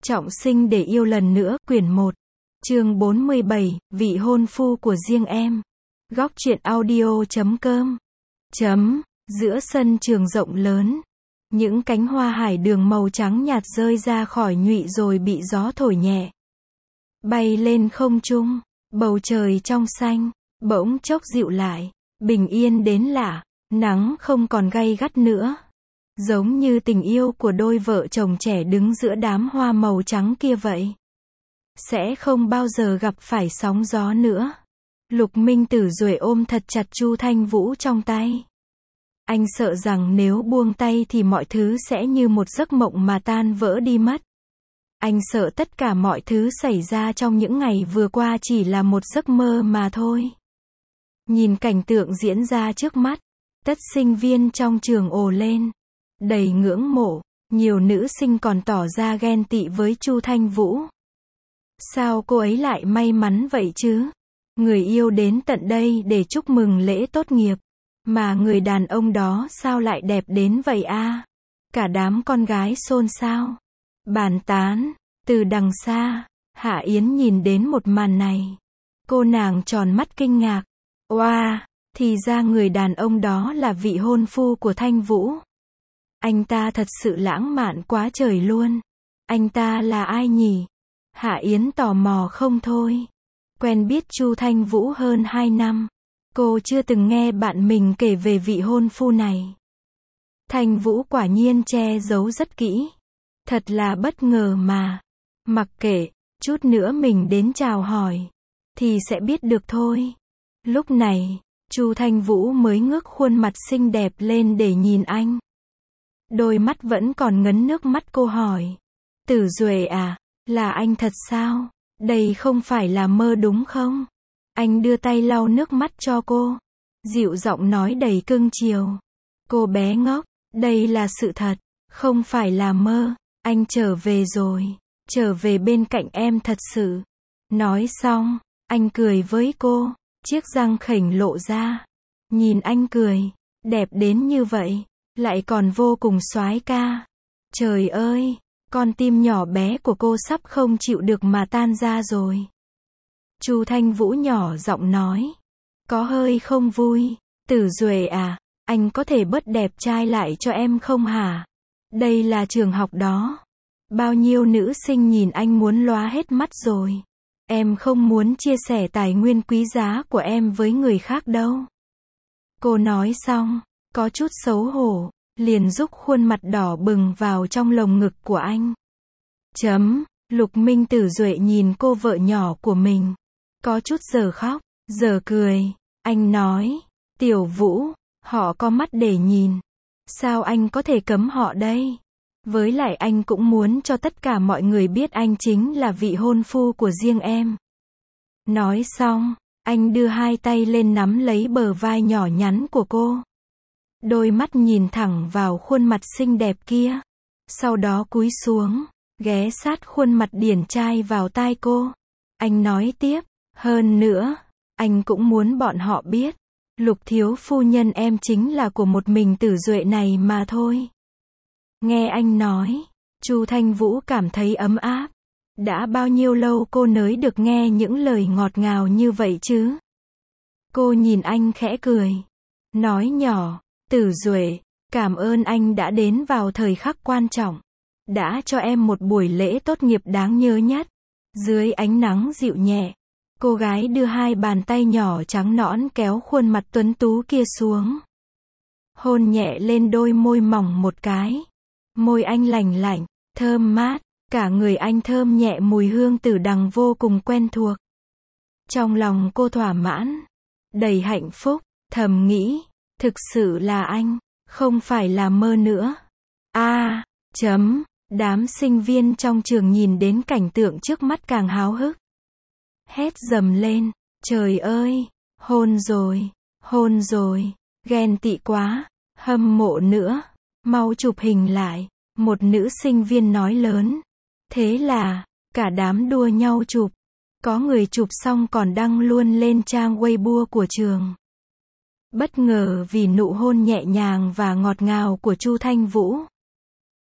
Trọng sinh để yêu lần nữa, quyển 1. Chương 47, vị hôn phu của riêng em. Góc truyện audio.com. Giữa sân trường rộng lớn, những cánh hoa hải đường màu trắng nhạt rơi ra khỏi nhụy rồi bị gió thổi nhẹ, bay lên không trung. Bầu trời trong xanh bỗng chốc dịu lại, bình yên đến lạ, nắng không còn gay gắt nữa, giống như tình yêu của đôi vợ chồng trẻ đứng giữa đám hoa màu trắng kia vậy. Sẽ không bao giờ gặp phải sóng gió nữa. Lục Minh Tử duỗi ôm thật chặt Chu Thanh Vũ trong tay. Anh sợ rằng nếu buông tay thì mọi thứ sẽ như một giấc mộng mà tan vỡ đi mất. Anh sợ tất cả mọi thứ xảy ra trong những ngày vừa qua chỉ là một giấc mơ mà thôi. Nhìn cảnh tượng diễn ra trước mắt, tất sinh viên trong trường ồ lên, đầy ngưỡng mộ. Nhiều nữ sinh còn tỏ ra ghen tị với Chu Thanh Vũ. Sao cô ấy lại may mắn vậy chứ? Người yêu đến tận đây để chúc mừng lễ tốt nghiệp, mà người đàn ông đó sao lại đẹp đến vậy a? Cả đám con gái xôn xao, bàn tán. Từ đằng xa, Hạ Yến nhìn đến một màn này. Cô nàng tròn mắt kinh ngạc. Oa, thì ra người đàn ông đó là vị hôn phu của Thanh Vũ. Anh ta thật sự lãng mạn quá trời luôn. Anh ta là ai nhỉ? Hạ Yến tò mò không thôi. Quen biết Chu Thanh Vũ hơn 2 năm. Cô chưa từng nghe bạn mình kể về vị hôn phu này. Thanh Vũ quả nhiên che giấu rất kỹ. Thật là bất ngờ mà. Mặc kệ, chút nữa mình đến chào hỏi, thì sẽ biết được thôi. Lúc này, Chu Thanh Vũ mới ngước khuôn mặt xinh đẹp lên để nhìn anh. Đôi mắt vẫn còn ngấn nước mắt, cô hỏi. Tử Duệ à, là anh thật sao? Đây không phải là mơ đúng không? Anh đưa tay lau nước mắt cho cô, dịu giọng nói đầy cưng chiều. Cô bé ngốc, đây là sự thật, không phải là mơ. Anh trở về rồi, trở về bên cạnh em thật sự. Nói xong, anh cười với cô, chiếc răng khểnh lộ ra. Nhìn anh cười, đẹp đến như vậy, lại còn vô cùng soái ca. Trời ơi, con tim nhỏ bé của cô sắp không chịu được mà tan ra rồi. Chu Thanh Vũ nhỏ giọng nói, có hơi không vui. Tử Duệ à, anh có thể bớt đẹp trai lại cho em không hả? Đây là trường học đó. Bao nhiêu nữ sinh nhìn anh muốn lóa hết mắt rồi. Em không muốn chia sẻ tài nguyên quý giá của em với người khác đâu. Cô nói xong, có chút xấu hổ, liền rúc khuôn mặt đỏ bừng vào trong lồng ngực của anh. Lục Minh Tử duệ nhìn cô vợ nhỏ của mình, có chút giờ khóc, giờ cười. Anh nói, Tiểu Vũ, họ có mắt để nhìn. Sao anh có thể cấm họ đây? Với lại anh cũng muốn cho tất cả mọi người biết anh chính là vị hôn phu của riêng em. Nói xong, anh đưa hai tay lên nắm lấy bờ vai nhỏ nhắn của cô. Đôi mắt nhìn thẳng vào khuôn mặt xinh đẹp kia. Sau đó cúi xuống, ghé sát khuôn mặt điển trai vào tai cô. Anh nói tiếp, hơn nữa, anh cũng muốn bọn họ biết, Lục thiếu phu nhân em chính là của một mình Tử Duệ này mà thôi. Nghe anh nói, Chu Thanh Vũ cảm thấy ấm áp. Đã bao nhiêu lâu cô nới được nghe những lời ngọt ngào như vậy chứ? Cô nhìn anh khẽ cười, nói nhỏ, Tử Duệ, cảm ơn anh đã đến vào thời khắc quan trọng, đã cho em một buổi lễ tốt nghiệp đáng nhớ nhất. Dưới ánh nắng dịu nhẹ, cô gái đưa hai bàn tay nhỏ trắng nõn kéo khuôn mặt tuấn tú kia xuống, hôn nhẹ lên đôi môi mỏng một cái. Môi anh lành lạnh, thơm mát, cả người anh thơm nhẹ mùi hương tử đằng vô cùng quen thuộc. Trong lòng cô thỏa mãn, đầy hạnh phúc, thầm nghĩ, thực sự là anh, không phải là mơ nữa. Đám sinh viên trong trường nhìn đến cảnh tượng trước mắt càng háo hức. Hét dầm lên, trời ơi, hôn rồi, ghen tị quá, hâm mộ nữa. Mau chụp hình lại, một nữ sinh viên nói lớn. Thế là, cả đám đua nhau chụp. Có người chụp xong còn đăng luôn lên trang Weibo của trường. Bất ngờ vì nụ hôn nhẹ nhàng và ngọt ngào của Chu Thanh Vũ.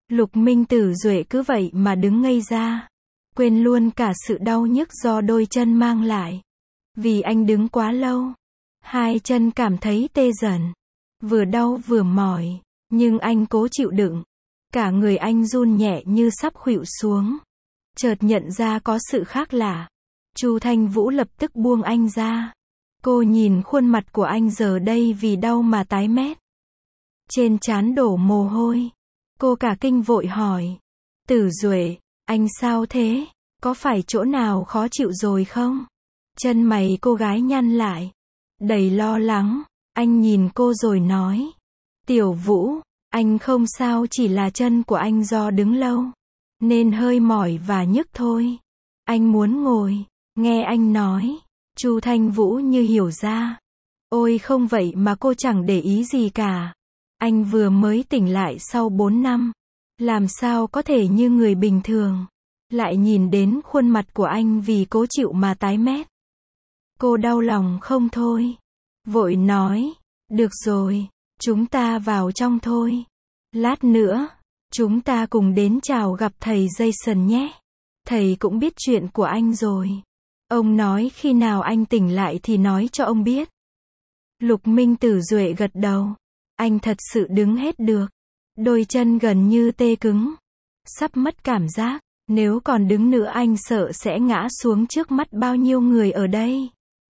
Lục Minh Tử Duệ cứ vậy mà đứng ngây ra. Quên luôn cả sự đau nhức do đôi chân mang lại. Vì anh đứng quá lâu. Hai chân cảm thấy tê dần. Vừa đau vừa mỏi. Nhưng anh cố chịu đựng. Cả người anh run nhẹ như sắp khuỵu xuống. Chợt nhận ra có sự khác lạ. Chu Thanh Vũ lập tức buông anh ra. Cô nhìn khuôn mặt của anh giờ đây vì đau mà tái mét. Trên trán đổ mồ hôi. Cô cả kinh vội hỏi. Tử Duệ, anh sao thế? Có phải chỗ nào khó chịu rồi không? Chân mày cô gái nhăn lại. Đầy lo lắng. Anh nhìn cô rồi nói. Tiểu Vũ, anh không sao, chỉ là chân của anh do đứng lâu. Nên hơi mỏi và nhức thôi. Anh muốn ngồi. Nghe anh nói. Chu Thanh Vũ như hiểu ra. Ôi không, vậy mà cô chẳng để ý gì cả. Anh vừa mới tỉnh lại sau 4 năm. Làm sao có thể như người bình thường. Lại nhìn đến khuôn mặt của anh vì cố chịu mà tái mét. Cô đau lòng không thôi. Vội nói. Được rồi, chúng ta vào trong thôi. Lát nữa, chúng ta cùng đến chào gặp thầy Jason nhé. Thầy cũng biết chuyện của anh rồi. Ông nói khi nào anh tỉnh lại thì nói cho ông biết. Lục Minh Tử Duệ gật đầu. Anh thật sự đứng hết được. Đôi chân gần như tê cứng. Sắp mất cảm giác. Nếu còn đứng nữa anh sợ sẽ ngã xuống trước mắt bao nhiêu người ở đây.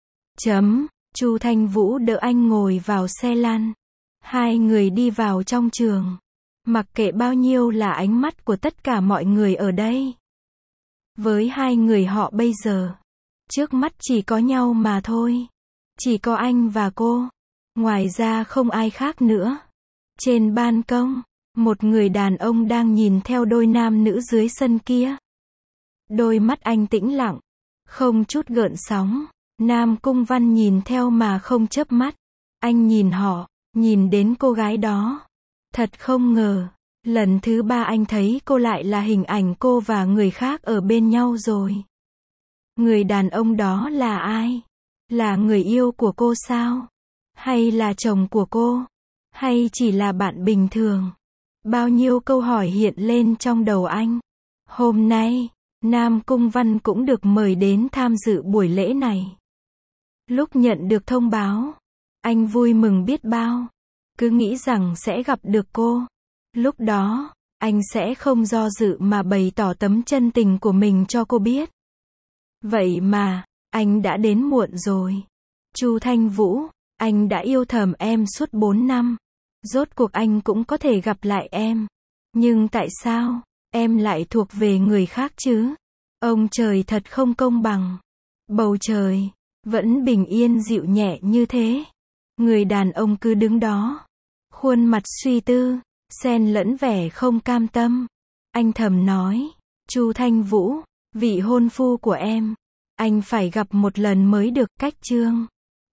Chu Thanh Vũ đỡ anh ngồi vào xe lăn. Hai người đi vào trong trường. Mặc kệ bao nhiêu là ánh mắt của tất cả mọi người ở đây. Với hai người họ bây giờ, trước mắt chỉ có nhau mà thôi. Chỉ có anh và cô. Ngoài ra không ai khác nữa. Trên ban công, một người đàn ông đang nhìn theo đôi nam nữ dưới sân kia. Đôi mắt anh tĩnh lặng, không chút gợn sóng. Nam Cung Văn nhìn theo mà không chớp mắt. Anh nhìn họ, nhìn đến cô gái đó. Thật không ngờ, lần thứ 3 anh thấy cô lại là hình ảnh cô và người khác ở bên nhau rồi. Người đàn ông đó là ai? Là người yêu của cô sao? Hay là chồng của cô? Hay chỉ là bạn bình thường? Bao nhiêu câu hỏi hiện lên trong đầu anh. Hôm nay, Nam Cung Văn cũng được mời đến tham dự buổi lễ này. Lúc nhận được thông báo, anh vui mừng biết bao. Cứ nghĩ rằng sẽ gặp được cô. Lúc đó, anh sẽ không do dự mà bày tỏ tấm chân tình của mình cho cô biết. Vậy mà, anh đã đến muộn rồi. Chu Thanh Vũ, anh đã yêu thầm em suốt 4 năm. Rốt cuộc anh cũng có thể gặp lại em. Nhưng tại sao, em lại thuộc về người khác chứ? Ông trời thật không công bằng. Bầu trời, vẫn bình yên dịu nhẹ như thế. Người đàn ông cứ đứng đó. Khuôn mặt suy tư, xen lẫn vẻ không cam tâm. Anh thầm nói, Chu Thanh Vũ, vị hôn phu của em, anh phải gặp một lần mới được. Cách chương